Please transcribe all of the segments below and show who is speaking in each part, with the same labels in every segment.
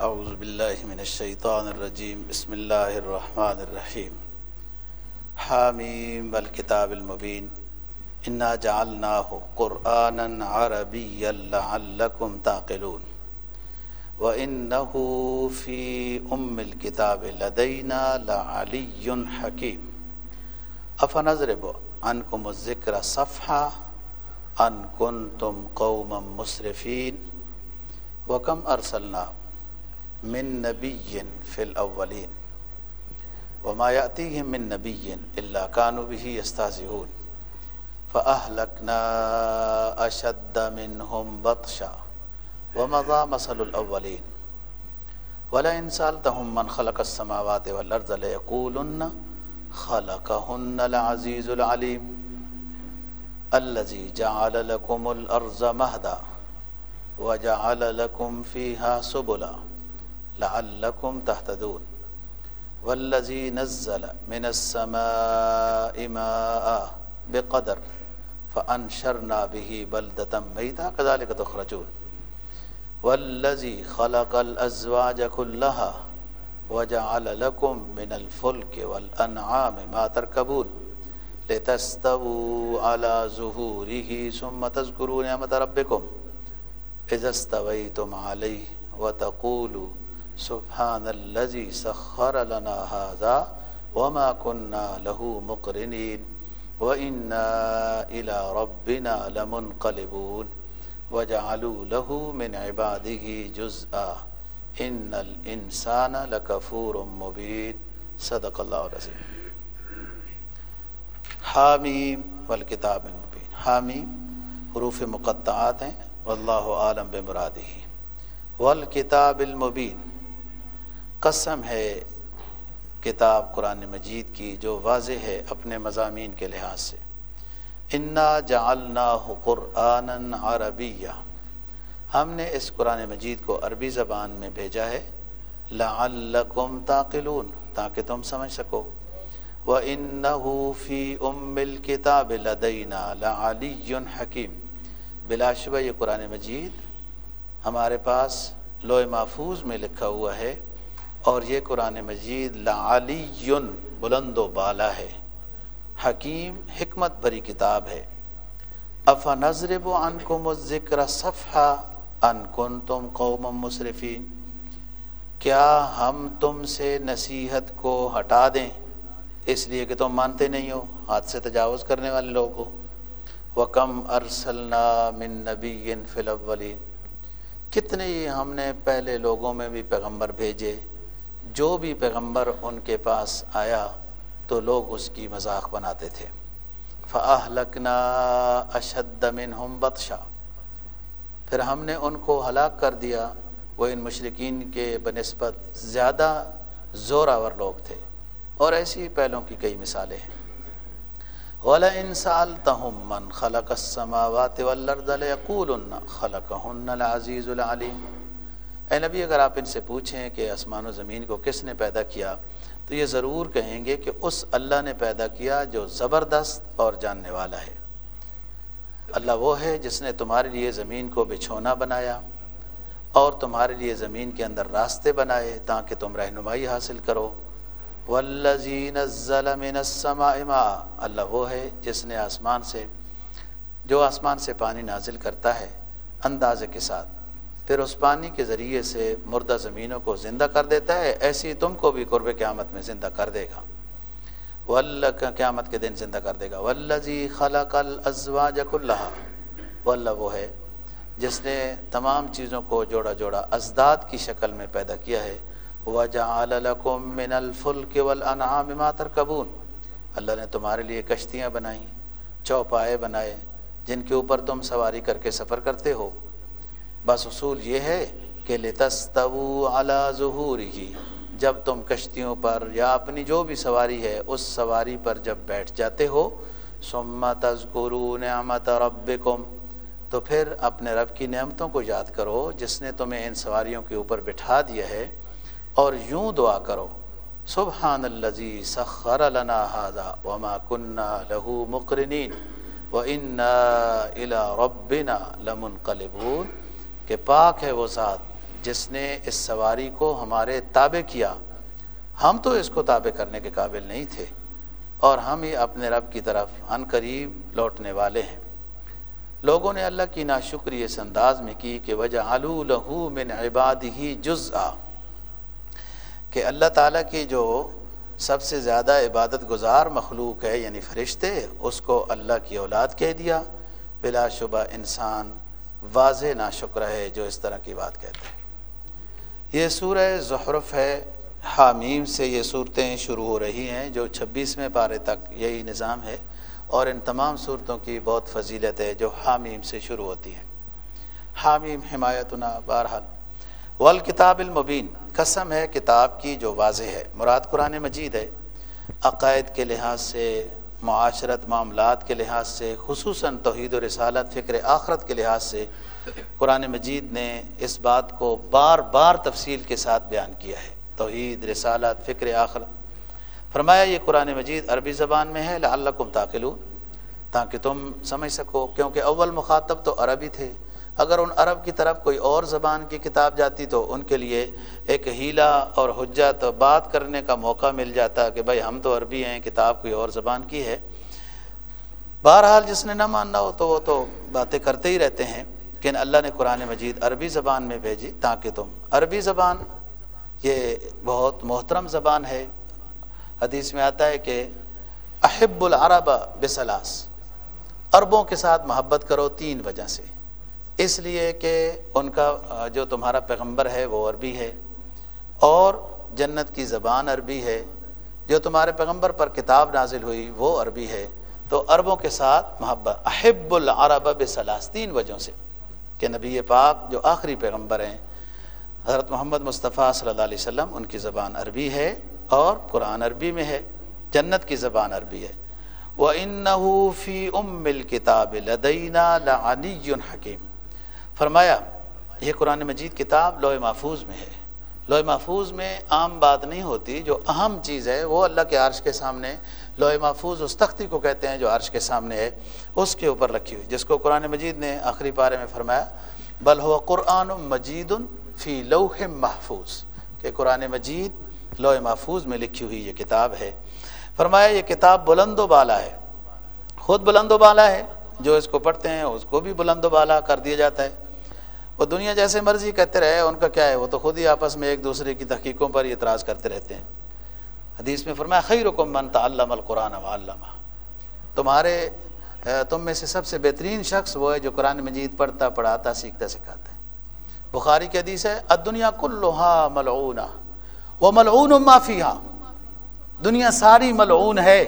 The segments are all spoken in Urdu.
Speaker 1: اعوذ باللہ من الشیطان الرجیم بسم اللہ الرحمن الرحیم حامیم والکتاب المبین انا جعلناہ قرآنا عربیا لعلکم تعقلون وَإِنَّهُ فِي الْكِتَابِ لَدَيْنَا لَعَلِيٌّ حَكِيمٌ أَفَنَضْرِبُ عَنْكُمُ الذِّكْرَ صَفْحًا أَنْ كُنْتُمْ قَوْمًا مُسْرِفِينَ وَكَمْ أَرْسَلْنَا مِن نَبِيٍّ فِي الْأَوَّلِينَ وَمَا يَأْتِيهِم مِّن نَبِيٍّ إِلَّا كَانُوا بِهِ يَسْتَهْزِئُونَ فَأَهْلَكْنَا أَشَدَّ مِنْهُمْ بَطْشًا وَمَضَى مَثَلُ الْأَوَّلِينَ وَلَئِنْ سَأَلْتَهُمْ مَنْ خَلَقَ السَّمَاوَاتِ وَالْأَرْضَ لَيَقُولُنَّ خَلَقَهُنَّ الْعَزِيزُ الْعَلِيمُ الَّذِي جَعَلَ لَكُمُ الْأَرْضَ مَهْدًا وَجَعَلَ لَكُمْ فِيهَا سُبُلًا لَعَلَّكُمْ تَهْتَدُونَ وَالَّذِي نَزَّلَ مِنَ السَّمَاءِ مَاءً بِقَدَرٍ فَأَنشَرْنَا بِهِ بَلْدَةً مَيْتًا كَذَلِكَ تُخْرَجُونَ وَالَّذِي خَلَقَ الْأَزْوَاجَ كُلَّهَا وَجَعَلَ لَكُم مِّنَ الْفُلْكِ وَالْأَنْعَامِ مَا تَرْكَبُونَ لِتَسْتَوُوا عَلَى ظُهُورِهِ ثُمَّ تَذْكُرُوا نِعْمَةَ رَبِّكُمْ إِذَا اسْتَوَيْتُمْ عَلَيْهِ وَتَقُولُوا سُبْحَانَ الَّذِي سَخَّرَ لَنَا هَذَا وَمَا كُنَّا لَهُ مُقْرِنِينَ وَإِنَّا إِلَى رَبِّنَا لَمُنْقَلِبُونَ وَجَعَلُوا لَهُ مِنْ عِبَادِهِ جُزْءًا إِنَّ الْإِنسَانَ لَكَفُورٌ مُبِينٌ صدق اللہ العظیم۔ حامیم والکتاب المبین، حامیم حروف مقطعات ہیں، واللہ عالم بمرادہ۔ والکتاب المبین، قسم ہے کتاب قرآن مجید کی جو واضح ہے اپنے مضامین کے لحاظ سے۔ انا جعلناہ قرآنا عربیا، ہم نے اس قرآن مجید کو عربی زبان میں بھیجا ہے، لعلکم تعقلون، تاکہ تم سمجھ سکو۔ وَإِنَّهُ فِي الْكِتَابِ لَدَيْنَا لَعَلِيٌّ حَكِيمٌ، بلا شبہ یہ قرآن مجید ہمارے پاس لوح محفوظ میں لکھا ہوا ہے، اور یہ قرآن مجید لعلی، بلند و بالا ہے، حکیم، حکمت بھری کتاب ہے۔ افنضرب عنکم الذکر صفحا ان کنتم قوما مسرفین، کیا ہم تم سے نصیحت کو ہٹا دیں اس لیے کہ تم مانتے نہیں ہو، حد سے تجاوز کرنے والے لوگ ہو۔ وَكَمْ أَرْسَلْنَا مِن نَبِيٍّ فِي الْأَوَّلِينَ، کتنے ہی ہم نے پہلے لوگوں میں بھی پیغمبر بھیجے، جو بھی پیغمبر ان کے پاس آیا تو لوگ اس کی مذاق بناتے تھے۔ فَأَهْلَكْنَا أَشَدَّ مِنْهُمْ بَطْشًا، پھر ہم نے ان کو ہلاک کر دیا، وہ ان مشرکین کے بنسبت زیادہ زوراور لوگ تھے، اور ایسی پہلوں کی کئی مثالیں ہیں۔ وَلَئِنْ سَأَلْتَهُمْ مَنْ خَلَقَ السَّمَاوَاتِ وَالْأَرْضَ لَيَقُولُنَّ خَلَقَهُنَّ الْعَزِيزُ الْعَلِيمُ، اے نبی اگر آپ ان سے پوچھیں کہ آسمان و زمین کو کس نے پیدا کیا تو یہ ضرور کہیں گے کہ اس اللہ نے پیدا کیا جو زبردست اور جاننے والا ہے۔ اللہ وہ ہے جس نے تمہارے لیے زمین کو بچھونا بنایا اور تمہارے لیے زمین کے اندر راستے بنائے تاکہ تم رہنمائی حاصل کرو۔ وَالَّذِي نَزَّلَ مِنَ السَّمَاءِ مَاءً، اللہ وہ ہے جس نے آسمان سے پانی نازل کرتا ہے اندازے کے ساتھ، پھر اس پانی کے ذریعے سے مردہ زمینوں کو زندہ کر دیتا ہے، ایسی تم کو بھی قرب قیامت میں زندہ کر دے گا، قیامت کے دن زندہ کر دے گا۔ وَالَّذِي خَلَقَ الْأَزْوَاجَ كُلَّهَا، وہ اللہ وہ ہے جس نے تمام چیزوں کو جوڑا جوڑا ازداد کی شکل میں پیدا کیا ہے۔ وَجَعَلَ لَكُم مِّنَ الْفُلْكِ وَالْأَنْعَامِ مَا تَرْكَبُونَ، اللہ نے تمہارے لیے کشتیاں بنائیں، چوپائے بنائے جن کے اوپر تم سواری کر کے سفر کرتے ہو۔ بس اصول یہ ہے کہ لِتَسْتَوُوا عَلَى ظُهُورِهِ، جب تم کشتیوں پر یا اپنی جو بھی سواری ہے اس سواری پر جب بیٹھ جاتے ہو، ثُمَّ تَذْكُرُوا نِعْمَةَ رَبِّكُمْ، تو پھر اپنے رب کی نعمتوں کو یاد کرو جس نے تمہیں ان سواریوں کے اوپر بٹھا دیا ہے، اور یوں دعا کرو، سبحان الذی سخر لنا ھذا وما کنا لہ مقرنین وَإِنَّا إِلَىٰ رَبِّنَا لَمُنْقَلِبُونَ، کہ پاک ہے وہ ذات جس نے اس سواری کو ہمارے تابع کیا، ہم تو اس کو تابع کرنے کے قابل نہیں تھے، اور ہم ہی اپنے رب کی طرف عن قریب لوٹنے والے ہیں۔ لوگوں نے اللہ کی ناشکری اس انداز میں کی کہ وَجَعَلُوا لَهُ مِنْ عِبَادِهِ جُزْءًا، کہ اللہ تعالیٰ کی جو سب سے زیادہ عبادت گزار مخلوق ہے یعنی فرشتے، اس کو اللہ کی اولاد کہہ دیا۔ بلا شبہ انسان واضح ناشکر ہے جو اس طرح کی بات کہتے ہیں۔ یہ سورہ زخرف ہے، حامیم سے یہ صورتیں شروع ہو رہی ہیں، جو 26ویں پارے تک یہی نظام ہے، اور ان تمام صورتوں کی بہت فضیلت ہے جو حامیم سے شروع ہوتی ہیں۔ حامیم حمایتنا، بہرحال والکتاب المبین، قسم ہے کتاب کی جو واضح ہے، مراد قرآن مجید ہے۔ عقائد کے لحاظ سے، معاشرت معاملات کے لحاظ سے، خصوصاً توحید و رسالت، فکر آخرت کے لحاظ سے قرآن مجید نے اس بات کو بار بار تفصیل کے ساتھ بیان کیا ہے، توحید، رسالت، فکر آخرت۔ فرمایا یہ قرآن مجید عربی زبان میں ہے لعلکم تعقلون، تاکہ تم سمجھ سکو، کیونکہ اول مخاطب تو عربی تھے۔ اگر ان عرب کی طرف کوئی اور زبان کی کتاب جاتی تو ان کے لیے ایک حیلہ اور حجت بات کرنے کا موقع مل جاتا کہ بھائی ہم تو عربی ہیں، کتاب کوئی اور زبان کی ہے۔ بہرحال جس نے نہ ماننا ہو تو وہ تو باتیں کرتے ہی رہتے ہیں، لیکن اللہ نے قرآن مجید عربی زبان میں بھیجی تاکہ تم، عربی زبان یہ بہت محترم زبان ہے۔ حدیث میں آتا ہے کہ احب العرب بثلاث، عربوں کے ساتھ محبت کرو 3 وجہ سے، اس لیے کہ ان کا جو تمہارا پیغمبر ہے وہ عربی ہے، اور جنت کی زبان عربی ہے، جو تمہارے پیغمبر پر کتاب نازل ہوئی وہ عربی ہے، تو عربوں کے ساتھ محبت۔ احب العرب بثلاث، 3 وجہوں سے، کہ نبی پاک جو آخری پیغمبر ہیں حضرت محمد مصطفیٰ صلی اللہ علیہ وسلم، ان کی زبان عربی ہے اور قرآن عربی میں ہے، جنت کی زبان عربی ہے۔ وَإِنَّهُ فِي أُمِّ الْكِتَابِ لَدَيْنَا لَعَلِيٌّ حَكِيمٌ، فرمایا یہ قرآن مجید کتاب لوح محفوظ میں ہے۔ لوح محفوظ میں عام بات نہیں ہوتی، جو اہم چیز ہے وہ اللہ کے عرش کے سامنے، لوح محفوظ اس تختی کو کہتے ہیں جو عرش کے سامنے ہے، اس کے اوپر رکھی ہوئی، جس کو قرآن مجید نے آخری پارے میں فرمایا بل هو قرآن مجید فی لوح محفوظ، کہ قرآن مجید لوح محفوظ میں لکھی ہوئی یہ کتاب ہے۔ فرمایا یہ کتاب بلند و بالا ہے، خود بلند و بالا ہے، جو اس کو پڑھتے ہیں اس کو بھی بلند و بالا کر دیا جاتا ہے۔ وہ دنیا جیسے مرضی کہتے رہے، ان کا کیا ہے، وہ تو خود ہی آپس میں ایک دوسرے کی تحقیقوں پر اعتراض کرتے رہتے ہیں۔ حدیث میں فرمایا خیرکم من تعلم القرآن وعلمہ، تم میں سے سب سے بہترین شخص وہ ہے جو قرآن مجید پڑھتا، پڑھاتا، سیکھتا، سکھاتا ہے۔ بخاری کی حدیث ہے الدنیا کلھا ملعونہ وملعون ما فیہا، دنیا ساری ملعون ہے،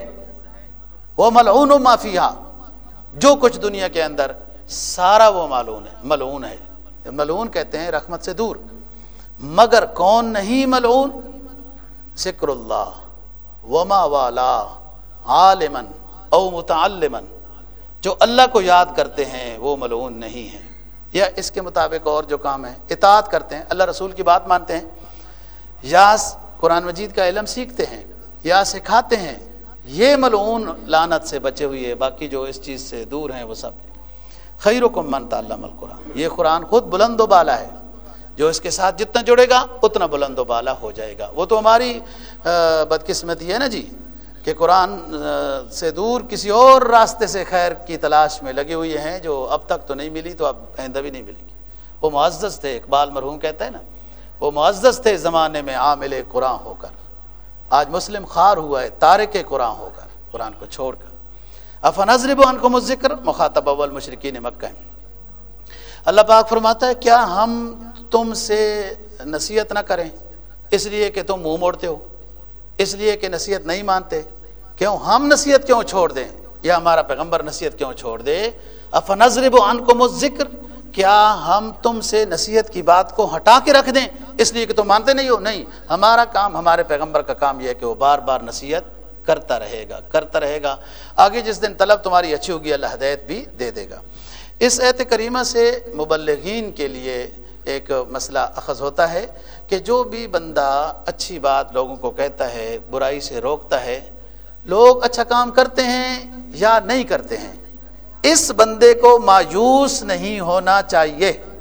Speaker 1: وملعون ما فیہا، جو کچھ دنیا کے اندر سارا وہ ملعون ہے۔ ملعون کہتے ہیں رحمت سے دور، مگر کون نہیں ملعون؟ ذکر اللہ وما والا عالما او متعلما، جو اللہ کو یاد کرتے ہیں وہ ملعون نہیں ہیں، یا اس کے مطابق اور جو کام ہے، اطاعت کرتے ہیں، اللہ رسول کی بات مانتے ہیں، یا قرآن مجید کا علم سیکھتے ہیں یا سکھاتے ہیں، یہ ملعون لعنت سے بچے ہوئے ہے، باقی جو اس چیز سے دور ہیں وہ سب۔ خیرکم من تعلم القرآن، یہ قرآن خود بلند و بالا ہے، جو اس کے ساتھ جتنا جڑے گا اتنا بلند و بالا ہو جائے گا۔ وہ تو ہماری بدقسمتی ہے نا جی، کہ قرآن سے دور کسی اور راستے سے خیر کی تلاش میں لگے ہوئے ہیں، جو اب تک تو نہیں ملی تو اب آئندہ بھی نہیں ملے گی۔ وہ معزز تھے، اقبال مرحوم کہتا ہے نا، وہ معزز تھے زمانے میں عامل قرآن ہو کر، آج مسلم خوار ہوا ہے تارک قرآن ہو کر، قرآن کو چھوڑ کر۔ افنضرب عنکم الذکر، مخاطب اول مشرکین مکہ ہے۔ اللہ پاک فرماتا ہے کیا ہم تم سے نصیحت نہ کریں اس لیے کہ تم منہ موڑتے ہو، اس لیے کہ نصیحت نہیں مانتے؟ کیوں ہم نصیحت کیوں چھوڑ دیں، یا ہمارا پیغمبر نصیحت کیوں چھوڑ دے؟ افنضرب عنکم الذکر، کیا ہم تم سے نصیحت کی بات کو ہٹا کے رکھ دیں اس لیے کہ تم مانتے نہیں ہو؟ نہیں، ہمارا کام، ہمارے پیغمبر کا کام یہ ہے کہ وہ بار بار نصیحت کرتا رہے گا۔ آگے جس دن طلب تمہاری اچھی ہوگی اللہ ہدایت بھی دے دے گا۔ اس آیت کریمہ سے مبلغین کے لیے ایک مسئلہ اخذ ہوتا ہے کہ جو بھی بندہ اچھی بات لوگوں کو کہتا ہے، برائی سے روکتا ہے، لوگ اچھا کام کرتے ہیں یا نہیں کرتے ہیں، اس بندے کو مایوس نہیں ہونا چاہیے۔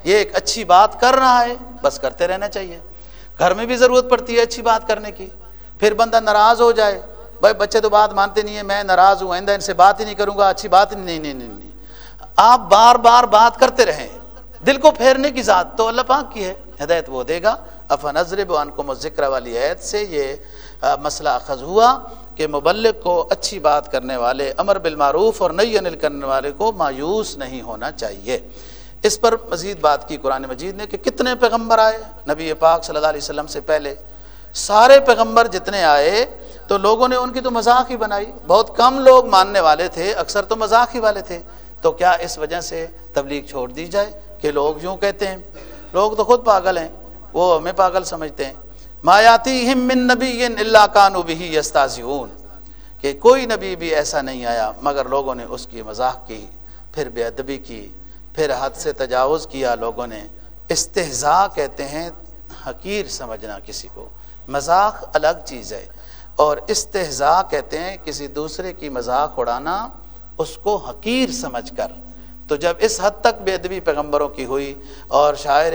Speaker 1: یہ ایک اچھی بات کر رہا ہے بس کرتے رہنا چاہیے. گھر میں بھی ضرورت پڑتی ہے اچھی بات کرنے کی. پھر بندہ ناراض ہو جائے, بھائی بچے تو بات مانتے نہیں ہیں, میں ناراض ہوں, آئندہ ان سے بات ہی نہیں کروں گا, اچھی بات نہیں. آپ بار بار بات کرتے رہیں. دل کو پھیرنے کی ذات تو اللہ پاک کی ہے, ہدایت وہ دے گا. افنضرب عنکم الذکر والی آیت سے یہ مسئلہ اخذ ہوا کہ مبلغ کو اچھی بات کرنے والے, امر بالمعروف اور نہی عن المنکر کرنے والے کو مایوس نہیں ہونا چاہیے. اس پر مزید بات کی قرآن مجید نے کہ کتنے پیغمبر آئے نبی پاک صلی اللہ علیہ وسلم سے پہلے. سارے پیغمبر جتنے آئے تو لوگوں نے ان کی تو مذاق ہی بنائی. بہت کم لوگ ماننے والے تھے, اکثر تو مذاق ہی والے تھے. تو کیا اس وجہ سے تبلیغ چھوڑ دی جائے کہ لوگ یوں کہتے ہیں؟ لوگ تو خود پاگل ہیں, وہ ہمیں پاگل سمجھتے ہیں. ما یاتیہم من نبی الا کانوا بہ یستہزئون, کہ کوئی نبی بھی ایسا نہیں آیا مگر لوگوں نے اس کی مذاق کی, پھر بے ادبی کی, پھر حد سے تجاوز کیا لوگوں نے. استہزاء کہتے ہیں حقیر سمجھنا کسی کو, مذاق الگ چیز ہے, اور استہزاء کہتے ہیں کسی دوسرے کی مذاق اڑانا اس کو حقیر سمجھ کر. تو جب اس حد تک بے ادبی پیغمبروں کی ہوئی اور شاعر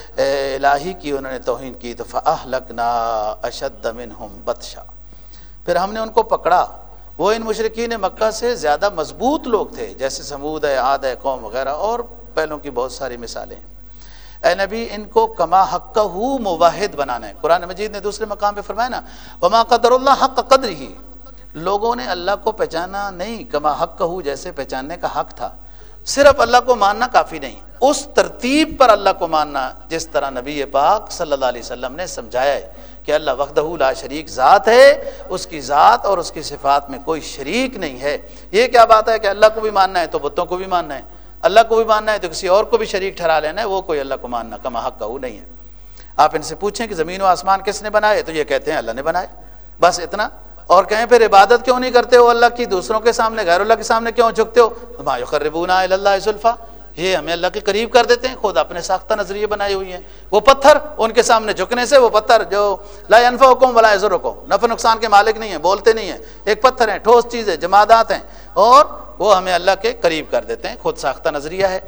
Speaker 1: الہی کی انہوں نے توہین کی تو فَأَهْلَكْنَا أَشَدَّ مِنْهُمْ بَطْشًا, پھر ہم نے ان کو پکڑا. وہ ان مشرکین مکہ سے زیادہ مضبوط لوگ تھے, جیسے سمود ہے, عاد ہے, قوم وغیرہ, اور پہلوں کی بہت ساری مثالیں. اے نبی ان کو کما حقہ موحد بنانا ہے. قرآن مجید نے دوسرے مقام پہ فرمایا نا وما قدر اللہ حق قدرہ, لوگوں نے اللہ کو پہچانا نہیں کما حقہ, جیسے پہچاننے کا حق تھا. صرف اللہ کو ماننا کافی نہیں, اس ترتیب پر اللہ کو ماننا جس طرح نبی پاک صلی اللہ علیہ وسلم نے سمجھایا ہے کہ اللہ وحدہ لا شریک ذات ہے, اس کی ذات اور اس کی صفات میں کوئی شریک نہیں ہے. یہ کیا بات ہے کہ اللہ کو بھی ماننا ہے تو بتوں کو بھی ماننا ہے, اللہ کو بھی ماننا ہے تو کسی اور کو بھی شریک ٹھہرا لینا ہے, وہ کوئی اللہ کو ماننا کما حق کا نہیں ہے. آپ ان سے پوچھیں کہ زمین و آسمان کس نے بنائے تو یہ کہتے ہیں اللہ نے بنائے, بس اتنا. اور کہیں پھر عبادت کیوں نہیں کرتے ہو اللہ کی, دوسروں کے سامنے, غیر اللہ کے سامنے کیوں جھکتے ہو؟ ما یقربونا الی اللہ زلفی, یہ ہمیں اللہ کے قریب کر دیتے ہیں. خود اپنے ساختہ نظریے بنائے ہوئی ہیں. وہ پتھر, ان کے سامنے جھکنے سے, وہ پتھر جو لا ینفعکم ولا یضرکم, نفع نقصان کے مالک نہیں ہیں, بولتے نہیں ہیں, ایک پتھر ہیں, ٹھوس چیز ہے, جمادات ہیں, اور وہ ہمیں اللہ کے قریب کر دیتے ہیں. خود ساختہ نظریہ ہے.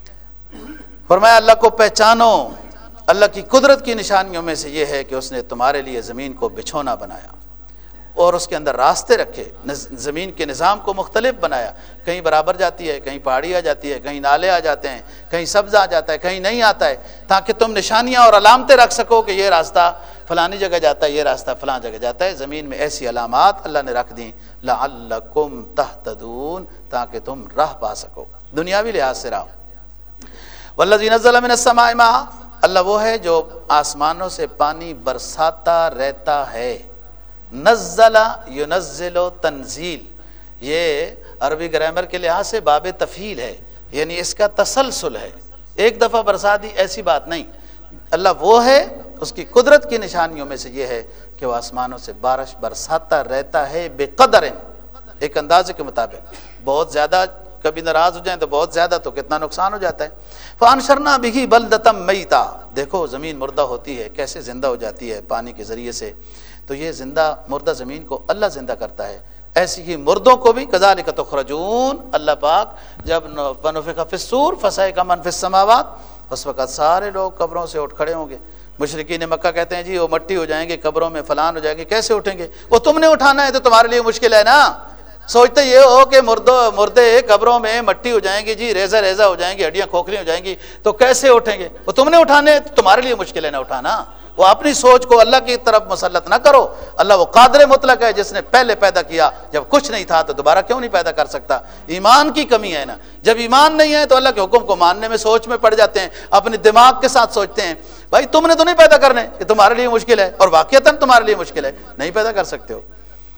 Speaker 1: فرمایا اللہ کو پہچانو. اللہ کی قدرت کی نشانیوں میں سے یہ ہے کہ اس نے تمہارے لیے زمین کو بچھونا بنایا اور اس کے اندر راستے رکھے, زمین کے نظام کو مختلف بنایا. کہیں برابر جاتی ہے, کہیں پہاڑی آ جاتی ہے, کہیں نالے آ جاتے ہیں, کہیں سبز آ جاتا ہے, کہیں نہیں آتا ہے, تاکہ تم نشانیاں اور علامتیں رکھ سکو کہ یہ راستہ فلانی جگہ جاتا ہے, یہ راستہ فلان جگہ جاتا ہے. زمین میں ایسی علامات اللہ نے رکھ دیں لعلکم تہتدون, تاکہ تم راہ پا سکو, دنیاوی لحاظ سے راہ. والذی نزل من السماء ماء, اللہ وہ ہے جو آسمانوں سے پانی برساتا رہتا ہے. نزل ینزل تنزیل, یہ عربی گرامر کے لحاظ سے باب تفعیل ہے, یعنی اس کا تسلسل ہے, ایک دفعہ برسا دی ایسی بات نہیں. اللہ وہ ہے, اس کی قدرت کی نشانیوں میں سے یہ ہے کہ وہ آسمانوں سے بارش برساتا رہتا ہے بقدر, ایک اندازے کے مطابق. بہت زیادہ کبھی ناراض ہو جائیں تو بہت زیادہ تو کتنا نقصان ہو جاتا ہے. فانشرنا بہ بلدۃ میتا, دیکھو زمین مردہ ہوتی ہے کیسے زندہ ہو جاتی ہے پانی کے ذریعے سے. تو یہ زندہ مردہ زمین کو اللہ زندہ کرتا ہے, ایسی ہی مردوں کو بھی. کذالک تخرجون, اللہ پاک جب ونفخ فی الصور فصعق من فی السماوات, اس وقت سارے لوگ قبروں سے اٹھ کھڑے ہوں گے. مشرکین مکہ کہتے ہیں جی وہ مٹی ہو جائیں گے قبروں میں, فلان ہو جائیں گے, کیسے اٹھیں گے؟ وہ تم نے اٹھانا ہے تو تمہارے لیے مشکل ہے نا. سوچتے یہ ہو کہ مردے قبروں میں مٹی ہو جائیں گے جی, ریزہ ریزہ ہو جائیں گی, ہڈیاں کھوکھلی ہو جائیں گی, تو کیسے اٹھیں گے؟ وہ تم نے اٹھانے, تمہارے لیے مشکل ہے نا اٹھانا. وہ اپنی سوچ کو اللہ کی طرف مسلط نہ کرو. اللہ وہ قادر مطلق ہے جس نے پہلے پیدا کیا, جب کچھ نہیں تھا تو دوبارہ کیوں نہیں پیدا کر سکتا؟ ایمان کی کمی ہے نا. جب ایمان نہیں ہے تو اللہ کے حکم کو ماننے میں سوچ میں پڑ جاتے ہیں, اپنے دماغ کے ساتھ سوچتے ہیں بھائی تم نے تو نہیں پیدا کرنے, کہ تمہارے لیے مشکل ہے, اور واقعتاً تمہارے لیے مشکل ہے, نہیں پیدا کر سکتے ہو.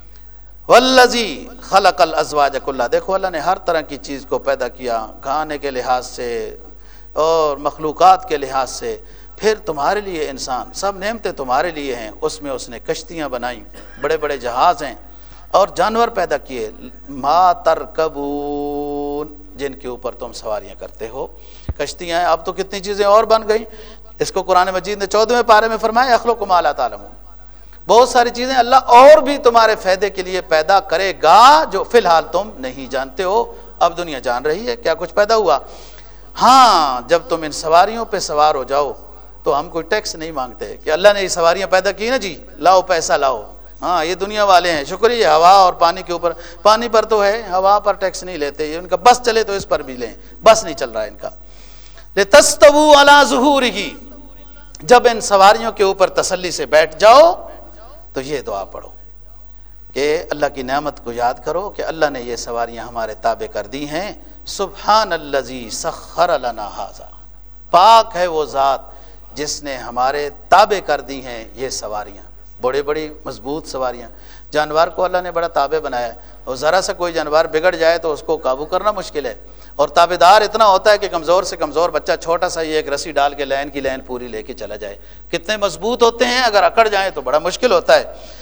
Speaker 1: والذی خلق الازواج کلھا, دیکھو اللہ نے ہر طرح کی چیز کو پیدا کیا, کھانے کے لحاظ سے اور مخلوقات کے لحاظ سے. پھر تمہارے لیے انسان, سب نعمتیں تمہارے لیے ہیں. اس میں اس نے کشتیاں بنائیں, بڑے بڑے جہاز ہیں, اور جانور پیدا کیے. ما ترکبون, جن کے اوپر تم سواریاں کرتے ہو. کشتیاں ہیں, اب تو کتنی چیزیں اور بن گئیں. اس کو قرآن مجید نے 14ویں پارے میں فرمایا یخلق ما لا تعلمون, بہت ساری چیزیں اللہ اور بھی تمہارے فائدے کے لیے پیدا کرے گا جو فی الحال تم نہیں جانتے ہو. اب دنیا جان رہی ہے کیا کچھ پیدا ہوا. ہاں جب تم ان سواریوں پہ سوار ہو جاؤ تو ہم کوئی ٹیکس نہیں مانگتے کہ اللہ نے یہ سواریاں پیدا کی نا جی لاؤ پیسہ لاؤ. ہاں یہ دنیا والے ہیں، شکریہ ہوا اور پانی کے اوپر، پانی پر تو ہے، ہوا پر ٹیکس نہیں لیتے. یہ ان کا بس چلے تو اس پر بھی لیں، بس نہیں چل رہا ہے ان کا. لِتَسْتَوُوا عَلَىٰ ظُهُورِهِ، جب ان سواریوں کے اوپر تسلی سے بیٹھ جاؤ تو یہ دعا پڑھو کہ اللہ کی نعمت کو یاد کرو کہ اللہ نے یہ سواریاں ہمارے تابع کر دی ہیں. سبحان الذی سخر لنا ھذا، پاک ہے وہ ذات جس نے ہمارے تابع کر دی ہیں یہ سواریاں، بڑی بڑی مضبوط سواریاں. جانور کو اللہ نے بڑا تابع بنایا ہے، اور ذرا سا کوئی جانور بگڑ جائے تو اس کو قابو کرنا مشکل ہے، اور تابع دار اتنا ہوتا ہے کہ کمزور سے کمزور بچہ چھوٹا سا ہی ایک رسی ڈال کے لین کی لین پوری لے کے چلا جائے. کتنے مضبوط ہوتے ہیں، اگر اکڑ جائیں تو بڑا مشکل ہوتا ہے.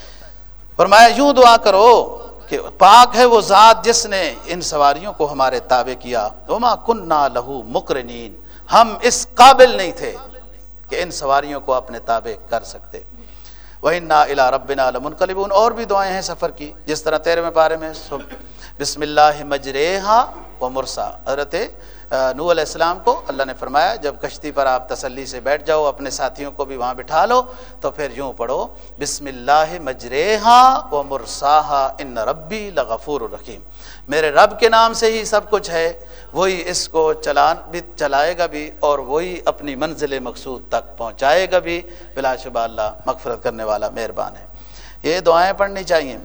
Speaker 1: فرمایا یوں دعا کرو کہ پاک ہے وہ ذات جس نے ان سواریوں کو ہمارے تابع کیا. وما کننا لہو مقرنین، ہم اس قابل نہیں تھے کہ ان سواریوں کو اپنے تابع کر سکتے. وَإِنَّا إِلَىٰ رَبِّنَا لَمُنْقَلِبُونَ، اور بھی دعائیں ہیں سفر کی، جس طرح 13ویں پارے میں بسم اللہ مجریہا و مرسا، حضرت نوح علیہ السلام کو اللہ نے فرمایا جب کشتی پر آپ تسلی سے بیٹھ جاؤ، اپنے ساتھیوں کو بھی وہاں بٹھا لو، تو پھر یوں پڑھو بسم اللہ مجریہا و مرساہا ان ربی لغفور الرحیم، میرے رب کے نام سے ہی سب کچھ ہے، وہی اس کو چلائے گا بھی اور وہی اپنی منزل مقصود تک پہنچائے گا بھی، بلا شبہ اللہ مغفرت کرنے والا مہربان ہے. یہ دعائیں پڑھنی چاہیے.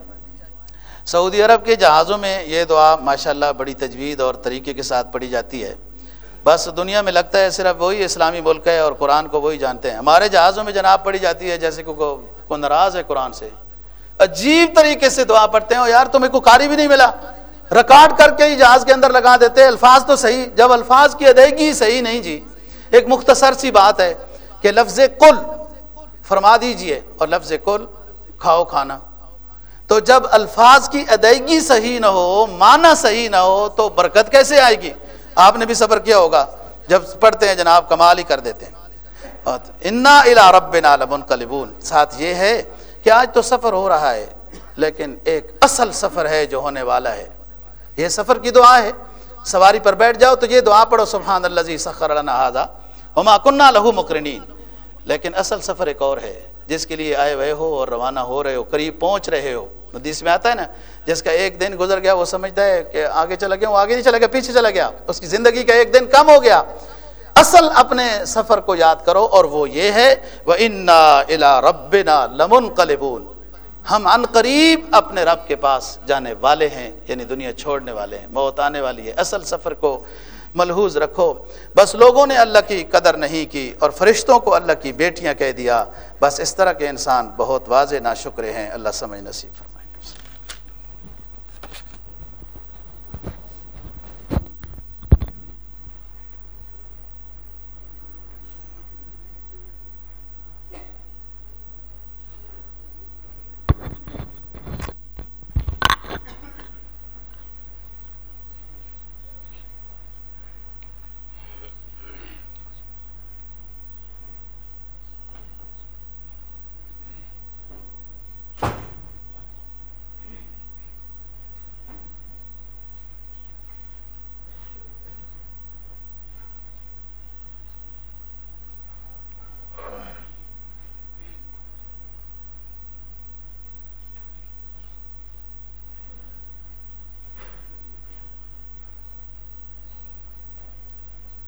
Speaker 1: سعودی عرب کے جہازوں میں یہ دعا ماشاءاللہ بڑی تجوید اور طریقے کے ساتھ پڑھی جاتی ہے. بس دنیا میں لگتا ہے صرف وہی اسلامی ملک ہے اور قرآن کو وہی جانتے ہیں. ہمارے جہازوں میں جناب پڑھی جاتی ہے جیسے کوئی ناراض ہے قرآن سے، عجیب طریقے سے دعا پڑھتے ہیں. یار تمہیں کوئی قاری بھی نہیں ملا، ریکارڈ کر کے ہی جہاز کے اندر لگا دیتے. الفاظ تو صحیح، جب الفاظ کی ادائیگی صحیح نہیں جی. ایک مختصر سی بات ہے کہ لفظ کل فرما دیجئے اور لفظ کل کھاؤ کھانا، تو جب الفاظ کی ادائیگی صحیح نہ ہو، معنی صحیح نہ ہو تو برکت کیسے آئے گی؟ آپ نے بھی صبر کیا ہوگا، جب پڑھتے ہیں جناب کمال ہی کر دیتے ہیں. انا الی ربنا لمنقلبون، ساتھ یہ ہے کہ آج تو سفر ہو رہا ہے لیکن ایک اصل سفر ہے جو ہونے والا ہے. یہ سفر کی دعا ہے. سواری پر بیٹھ جاؤ تو یہ دعا پڑھو سبحان الذی سخر لنا ھذا وما کننا لہ مقرنین. لیکن اصل سفر ایک اور ہے جس کے لیے آئے ہوئے ہو اور روانہ ہو رہے ہو، قریب پہنچ رہے ہو. حدیث میں آتا ہے نا، جس کا ایک دن گزر گیا وہ سمجھتا ہے کہ آگے چلا گیا، وہ آگے نہیں چلا گیا، پیچھے چلا گیا، اس کی زندگی کا ایک دن کم ہو گیا. اصل اپنے سفر کو یاد کرو اور وہ یہ ہے وَإِنَّا إِلَىٰ رَبِّنَا لَمُنْقَلِبُونَ، ہم عن قریب اپنے رب کے پاس جانے والے ہیں، یعنی دنیا چھوڑنے والے ہیں، موت آنے والی ہے. اصل سفر کو ملحوظ رکھو. بس لوگوں نے اللہ کی قدر نہیں کی اور فرشتوں کو اللہ کی بیٹیاں کہہ دیا. بس اس طرح کے انسان بہت واضح ناشکرے ہیں. اللہ سمجھ نصیب فرمائے.